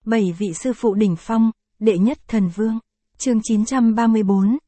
7 vị sư phụ đỉnh phong, đệ nhất thần vương. Chương 934,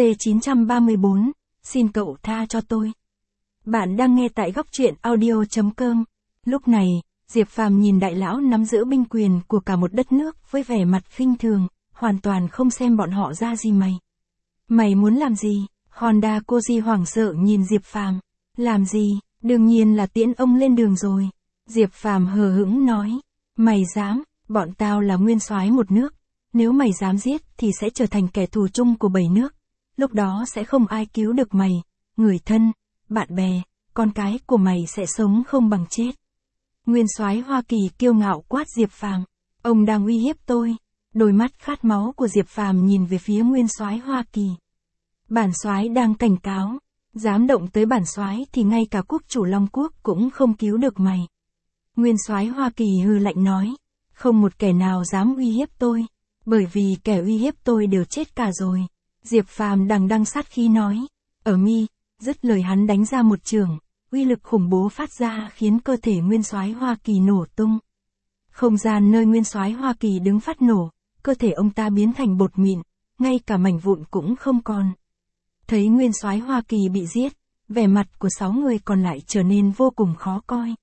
C934, xin cậu tha cho tôi. Bạn đang nghe tại góc truyện audio.com. Lúc này, Diệp Phàm nhìn đại lão nắm giữ binh quyền của cả một đất nước với vẻ mặt khinh thường, hoàn toàn không xem bọn họ ra gì mày. Mày muốn làm gì? Honda Koji hoảng sợ nhìn Diệp Phàm. Làm gì? Đương nhiên là tiễn ông lên đường rồi. Diệp Phàm hờ hững nói. Mày dám, bọn tao là nguyên soái một nước. Nếu mày dám giết thì sẽ trở thành kẻ thù chung của 7 nước. Lúc đó sẽ không ai cứu được mày. Người thân, bạn bè, con cái của mày sẽ sống không bằng chết. Nguyên soái Hoa Kỳ kiêu ngạo quát Diệp Phàm. Ông đang uy hiếp tôi. Đôi mắt khát máu của Diệp Phàm nhìn về phía nguyên soái Hoa Kỳ. Bản soái đang cảnh cáo. Dám động tới bản soái thì ngay cả quốc chủ Long Quốc cũng không cứu được mày. Nguyên soái Hoa Kỳ hừ lạnh nói. Không một kẻ nào dám uy hiếp tôi. Bởi vì kẻ uy hiếp tôi đều chết cả rồi. Diệp Phàm đằng đằng sát khí nói. Ở mi, dứt lời hắn đánh ra một chưởng, uy lực khủng bố phát ra khiến cơ thể nguyên soái Hoa Kỳ nổ tung. Không gian nơi nguyên soái Hoa Kỳ đứng phát nổ, cơ thể ông ta biến thành bột mịn, ngay cả mảnh vụn cũng không còn. Thấy nguyên soái Hoa Kỳ bị giết, vẻ mặt của 6 người còn lại trở nên vô cùng khó coi.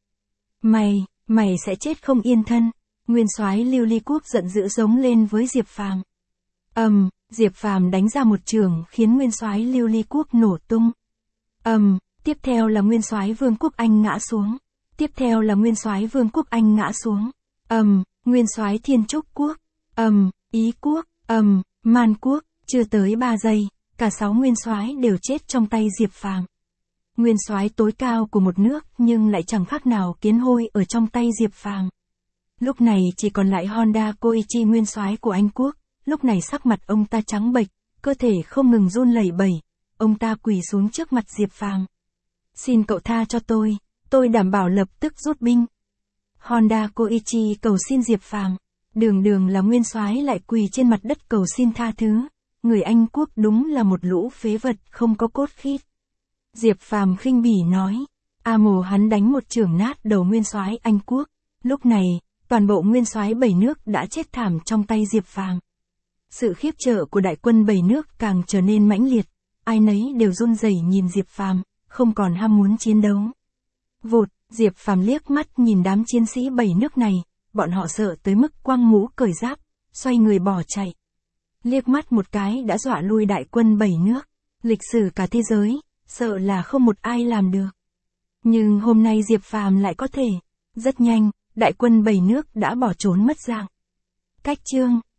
Mày sẽ chết không yên thân. Nguyên soái Lưu Ly Quốc giận dữ giống lên với Diệp Phàm. Diệp Phàm đánh ra một chưởng khiến nguyên soái Lưu Ly Quốc nổ tung. Tiếp theo là nguyên soái Vương quốc Anh ngã xuống. Tiếp theo là nguyên soái Vương quốc Anh ngã xuống. Nguyên soái Thiên Trúc Quốc. Ý Quốc. Man Quốc. Chưa tới 3 giây, cả 6 nguyên soái đều chết trong tay Diệp Phàm. Nguyên soái tối cao của một nước nhưng lại chẳng khác nào kiến hôi ở trong tay Diệp Phàm. Lúc này chỉ còn lại Honda Koichi nguyên soái của Anh Quốc, lúc này sắc mặt ông ta trắng bệch, cơ thể không ngừng run lẩy bẩy, ông ta quỳ xuống trước mặt Diệp Phàm. Xin cậu tha cho tôi đảm bảo lập tức rút binh. Honda Koichi cầu xin Diệp Phàm, đường là nguyên soái lại quỳ trên mặt đất cầu xin tha thứ, người Anh Quốc đúng là một lũ phế vật không có cốt khít. Diệp Phàm khinh bỉ nói, mồ hắn đánh một chưởng nát đầu nguyên soái Anh Quốc, lúc này, toàn bộ nguyên soái 7 nước đã chết thảm trong tay Diệp Phàm. Sự khiếp sợ của đại quân 7 nước càng trở nên mãnh liệt, ai nấy đều run rẩy nhìn Diệp Phàm, không còn ham muốn chiến đấu. Vụt, Diệp Phàm liếc mắt nhìn đám chiến sĩ 7 nước này, bọn họ sợ tới mức quăng mũ cởi giáp, xoay người bỏ chạy. Liếc mắt một cái đã dọa lui đại quân 7 nước, lịch sử cả thế giới, sợ là không một ai làm được. Nhưng hôm nay Diệp Phàm lại có thể. Rất nhanh, đại quân 7 nước đã bỏ trốn mất dạng. Cách chương